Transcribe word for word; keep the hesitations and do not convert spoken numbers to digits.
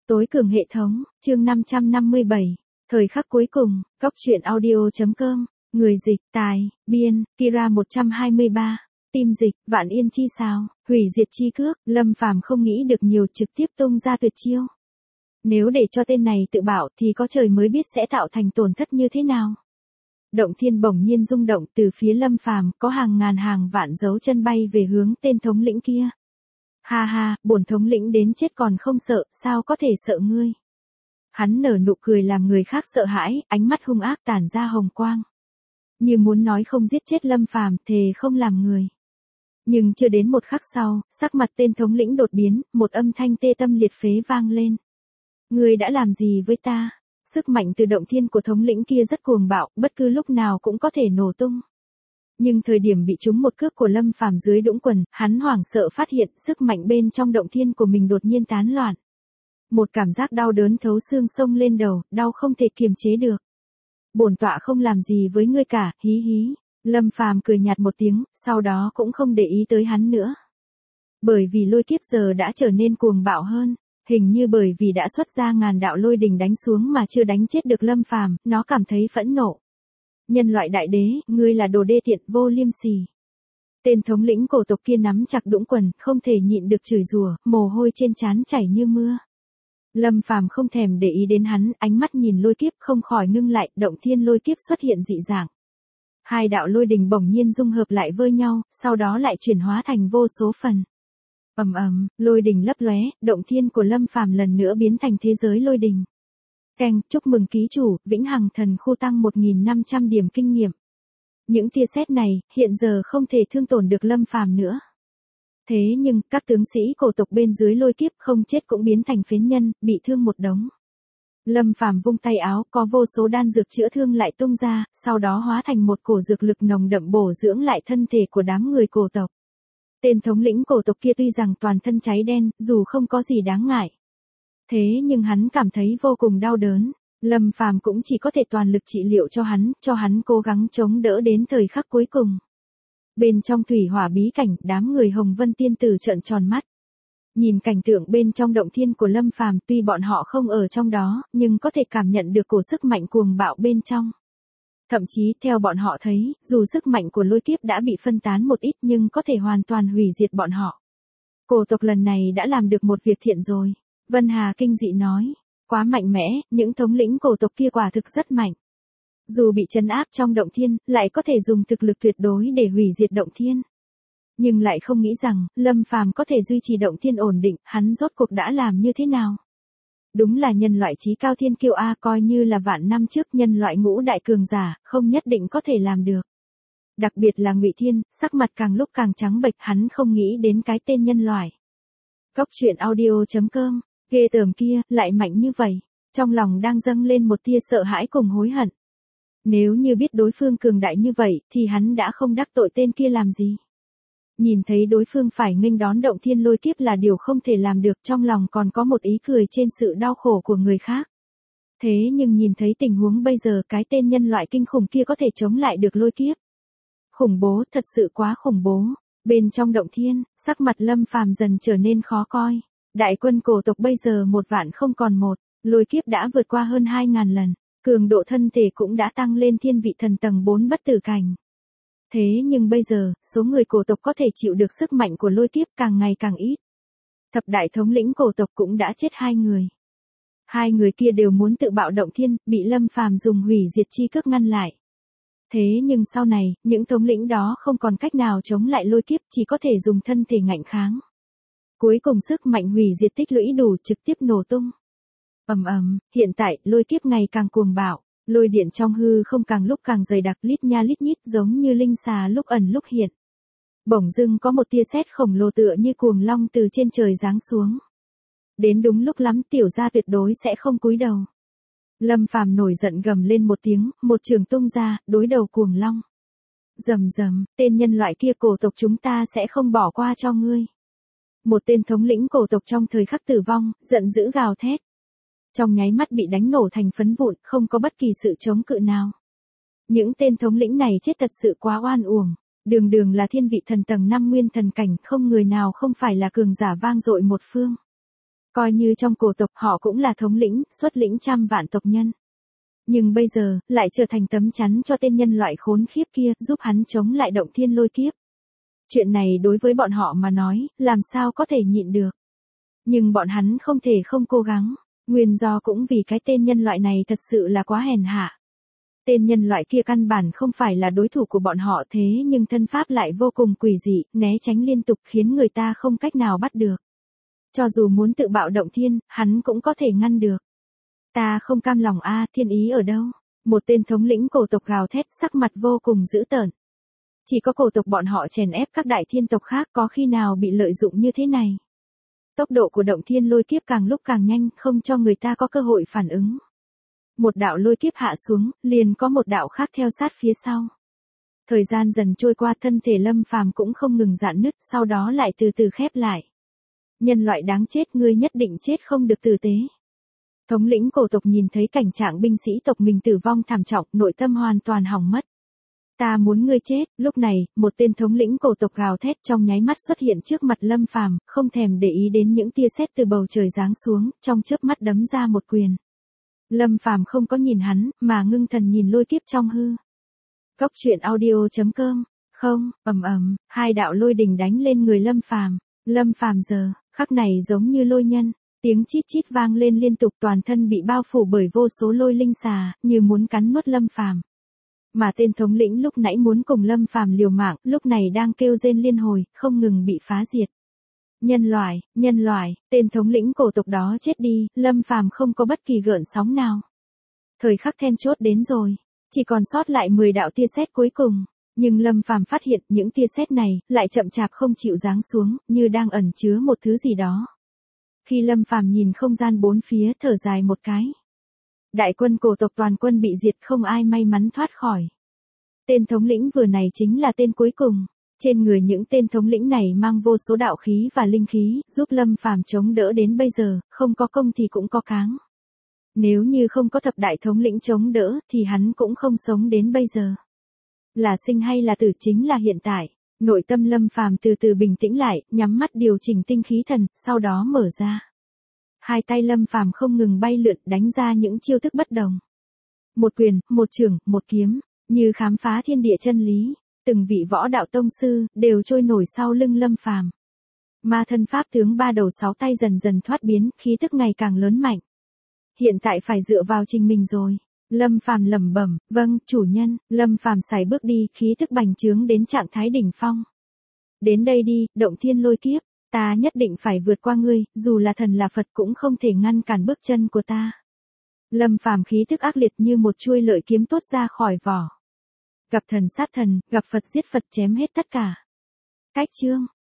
Tối cường hệ thống, chương năm trăm năm mươi bảy, thời khắc cuối cùng, góc truyện audio.com, người dịch, tài, biên, Kira một trăm hai mươi ba, tim dịch, vạn yên chi sao, hủy diệt chi cước, Lâm Phàm không nghĩ được nhiều trực tiếp tung ra tuyệt chiêu. Nếu để cho tên này tự bảo thì có trời mới biết sẽ tạo thành tổn thất như thế nào. Động thiên bỗng nhiên rung động, từ phía Lâm Phàm có hàng ngàn hàng vạn dấu chân bay về hướng tên thống lĩnh kia. Ha ha, bổn thống lĩnh đến chết còn không sợ, sao có thể sợ ngươi. Hắn nở nụ cười làm người khác sợ hãi, ánh mắt hung ác tản ra hồng quang. Như muốn nói không giết chết Lâm Phàm, thề không làm người. Nhưng chưa đến một khắc sau, sắc mặt tên thống lĩnh đột biến, một âm thanh tê tâm liệt phế vang lên. Ngươi đã làm gì với ta? Sức mạnh từ động thiên của thống lĩnh kia rất cuồng bạo, bất cứ lúc nào cũng có thể nổ tung. Nhưng thời điểm bị trúng một cước của Lâm Phàm dưới đũng quần, hắn hoảng sợ phát hiện sức mạnh bên trong động thiên của mình đột nhiên tán loạn. Một cảm giác đau đớn thấu xương xông lên đầu, đau không thể kiềm chế được. Bổn tọa không làm gì với ngươi cả, hí hí. Lâm Phàm cười nhạt một tiếng, sau đó cũng không để ý tới hắn nữa. Bởi vì lôi kiếp giờ đã trở nên cuồng bạo hơn. Hình như bởi vì đã xuất ra ngàn đạo lôi đình đánh xuống mà chưa đánh chết được Lâm Phàm, nó cảm thấy phẫn nộ. Nhân loại đại đế, ngươi là đồ đê tiện, vô liêm sỉ. Tên thống lĩnh cổ tộc kia nắm chặt đũng quần, không thể nhịn được chửi rủa, mồ hôi trên trán chảy như mưa. Lâm Phàm không thèm để ý đến hắn, ánh mắt nhìn lôi kiếp không khỏi ngưng lại, động thiên lôi kiếp xuất hiện dị dạng. Hai đạo lôi đình bỗng nhiên dung hợp lại với nhau, sau đó lại chuyển hóa thành vô số phần. Ầm ầm, lôi đình lấp lóe, động thiên của Lâm Phàm lần nữa biến thành thế giới lôi đình. Keng, chúc mừng ký chủ, Vĩnh Hằng Thần Khu tăng một nghìn năm trăm điểm kinh nghiệm. Những tia sét này, hiện giờ không thể thương tổn được Lâm Phàm nữa. Thế nhưng, các tướng sĩ cổ tộc bên dưới lôi kiếp không chết cũng biến thành phế nhân, bị thương một đống. Lâm Phàm vung tay áo, có vô số đan dược chữa thương lại tung ra, sau đó hóa thành một cổ dược lực nồng đậm bổ dưỡng lại thân thể của đám người cổ tộc. Tên thống lĩnh cổ tộc kia tuy rằng toàn thân cháy đen, dù không có gì đáng ngại. Thế nhưng hắn cảm thấy vô cùng đau đớn. Lâm Phàm cũng chỉ có thể toàn lực trị liệu cho hắn, cho hắn cố gắng chống đỡ đến thời khắc cuối cùng. Bên trong thủy hỏa bí cảnh, đám người Hồng Vân Tiên Tử trợn tròn mắt. Nhìn cảnh tượng bên trong động thiên của Lâm Phàm, tuy bọn họ không ở trong đó, nhưng có thể cảm nhận được cổ sức mạnh cuồng bạo bên trong. Thậm chí theo bọn họ thấy, dù sức mạnh của lôi kiếp đã bị phân tán một ít nhưng có thể hoàn toàn hủy diệt bọn họ. Cổ tộc lần này đã làm được một việc thiện rồi. Vân Hà kinh dị nói, quá mạnh mẽ, những thống lĩnh cổ tộc kia quả thực rất mạnh. Dù bị trấn áp trong động thiên, lại có thể dùng thực lực tuyệt đối để hủy diệt động thiên. Nhưng lại không nghĩ rằng, Lâm Phàm có thể duy trì động thiên ổn định, hắn rốt cuộc đã làm như thế nào? Đúng là nhân loại chí cao thiên kiêu a, coi như là vạn năm trước nhân loại ngũ đại cường giả, không nhất định có thể làm được. Đặc biệt là Ngụy Thiên, sắc mặt càng lúc càng trắng bệch, hắn không nghĩ đến cái tên nhân loại. Góc truyện audio.com, ghê tởm kia, lại mạnh như vậy, trong lòng đang dâng lên một tia sợ hãi cùng hối hận. Nếu như biết đối phương cường đại như vậy, thì hắn đã không đắc tội tên kia làm gì. Nhìn thấy đối phương phải nghênh đón động thiên lôi kiếp là điều không thể làm được, trong lòng còn có một ý cười trên sự đau khổ của người khác. Thế nhưng nhìn thấy tình huống bây giờ, cái tên nhân loại kinh khủng kia có thể chống lại được lôi kiếp. Khủng bố, thật sự quá khủng bố. Bên trong động thiên, sắc mặt Lâm Phàm dần trở nên khó coi. Đại quân cổ tộc bây giờ một vạn không còn một, lôi kiếp đã vượt qua hơn hai ngàn lần, cường độ thân thể cũng đã tăng lên thiên vị thần tầng bốn bất tử cảnh. Thế nhưng bây giờ, số người cổ tộc có thể chịu được sức mạnh của lôi kiếp càng ngày càng ít. Thập đại thống lĩnh cổ tộc cũng đã chết hai người. Hai người kia đều muốn tự bạo động thiên, bị Lâm Phàm dùng hủy diệt chi cước ngăn lại. Thế nhưng sau này, những thống lĩnh đó không còn cách nào chống lại lôi kiếp, chỉ có thể dùng thân thể ngạnh kháng. Cuối cùng sức mạnh hủy diệt tích lũy đủ, trực tiếp nổ tung. Ầm ầm, hiện tại, lôi kiếp ngày càng cuồng bạo. Lôi điện trong hư không càng lúc càng dày đặc, lít nha lít nhít, giống như linh xà lúc ẩn lúc hiện. Bỗng dưng có một tia sét khổng lồ tựa như cuồng long từ trên trời giáng xuống. Đến đúng lúc lắm, tiểu gia tuyệt đối sẽ không cúi đầu. Lâm Phàm nổi giận gầm lên một tiếng, một trường tung ra, đối đầu cuồng long. Rầm rầm, tên nhân loại kia, cổ tộc chúng ta sẽ không bỏ qua cho ngươi. Một tên thống lĩnh cổ tộc trong thời khắc tử vong, giận dữ gào thét. Trong nháy mắt bị đánh nổ thành phấn vụn, không có bất kỳ sự chống cự nào. Những tên thống lĩnh này chết thật sự quá oan uổng. Đường đường là thiên vị thần tầng năm nguyên thần cảnh, không người nào không phải là cường giả vang dội một phương. Coi như trong cổ tộc họ cũng là thống lĩnh, xuất lĩnh trăm vạn tộc nhân. Nhưng bây giờ, lại trở thành tấm chắn cho tên nhân loại khốn khiếp kia, giúp hắn chống lại động thiên lôi kiếp. Chuyện này đối với bọn họ mà nói, làm sao có thể nhịn được. Nhưng bọn hắn không thể không cố gắng, nguyên do cũng vì cái tên nhân loại này thật sự là quá hèn hạ. Tên nhân loại kia căn bản không phải là đối thủ của bọn họ thế nhưng thân pháp lại vô cùng quỷ dị, né tránh liên tục khiến người ta không cách nào bắt được. Cho dù muốn tự bạo động thiên, hắn cũng có thể ngăn được. Ta không cam lòng a, thiên ý ở đâu? Một tên thống lĩnh cổ tộc gào thét sắc mặt vô cùng dữ tợn. Chỉ có cổ tộc bọn họ chèn ép các đại thiên tộc khác có khi nào bị lợi dụng như thế này. Tốc độ của động thiên lôi kiếp càng lúc càng nhanh, không cho người ta có cơ hội phản ứng. Một đạo lôi kiếp hạ xuống, liền có một đạo khác theo sát phía sau. Thời gian dần trôi qua, thân thể Lâm Phàm cũng không ngừng rạn nứt, sau đó lại từ từ khép lại. Nhân loại đáng chết, ngươi nhất định chết không được tử tế. Thống lĩnh cổ tộc nhìn thấy cảnh trạng binh sĩ tộc mình tử vong thảm trọng, nội tâm hoàn toàn hỏng mất. Ta muốn ngươi chết. Lúc này, một tên thống lĩnh cổ tộc gào thét trong nháy mắt xuất hiện trước mặt Lâm Phàm, không thèm để ý đến những tia sét từ bầu trời giáng xuống, trong chớp mắt đấm ra một quyền. Lâm Phàm không có nhìn hắn, mà ngưng thần nhìn lôi kiếp trong hư. Góc truyện audio chấm com. Không, ầm ầm, hai đạo lôi đình đánh lên người Lâm Phàm. Lâm Phàm giờ khắc này giống như lôi nhân, tiếng chít chít vang lên liên tục, toàn thân bị bao phủ bởi vô số lôi linh xà, như muốn cắn nuốt Lâm Phàm. Mà tên thống lĩnh lúc nãy muốn cùng Lâm Phàm liều mạng, lúc này đang kêu rên liên hồi, không ngừng bị phá diệt. Nhân loại, nhân loại, tên thống lĩnh cổ tộc đó chết đi, Lâm Phàm không có bất kỳ gợn sóng nào. Thời khắc then chốt đến rồi, chỉ còn sót lại mười đạo tia sét cuối cùng, nhưng Lâm Phàm phát hiện những tia sét này lại chậm chạp không chịu giáng xuống, như đang ẩn chứa một thứ gì đó. Khi Lâm Phàm nhìn không gian bốn phía, thở dài một cái. Đại quân cổ tộc toàn quân bị diệt, không ai may mắn thoát khỏi. Tên thống lĩnh vừa này chính là tên cuối cùng. Trên người những tên thống lĩnh này mang vô số đạo khí và linh khí, giúp Lâm Phàm chống đỡ đến bây giờ, không có công thì cũng có cáng. Nếu như không có thập đại thống lĩnh chống đỡ, thì hắn cũng không sống đến bây giờ. Là sinh hay là tử chính là hiện tại. Nội tâm Lâm Phàm từ từ bình tĩnh lại, nhắm mắt điều chỉnh tinh khí thần, sau đó mở ra. Hai tay Lâm Phàm không ngừng bay lượn, đánh ra những chiêu thức bất đồng. Một quyền, một chưởng, một kiếm, như khám phá thiên địa chân lý. Từng vị võ đạo tông sư đều trôi nổi sau lưng Lâm Phàm. Ma thân pháp tướng ba đầu sáu tay dần dần thoát biến, khí tức ngày càng lớn mạnh. Hiện tại phải dựa vào chính mình rồi. Lâm Phàm lẩm bẩm, vâng, chủ nhân. Lâm Phàm sải bước đi, khí tức bành trướng đến trạng thái đỉnh phong. Đến đây đi, động thiên lôi kiếp, ta nhất định phải vượt qua ngươi, dù là thần là Phật cũng không thể ngăn cản bước chân của ta. Lâm Phàm khí tức ác liệt như một chuôi lợi kiếm tuốt ra khỏi vỏ. Gặp thần sát thần, gặp Phật giết Phật, chém hết tất cả. Cách chương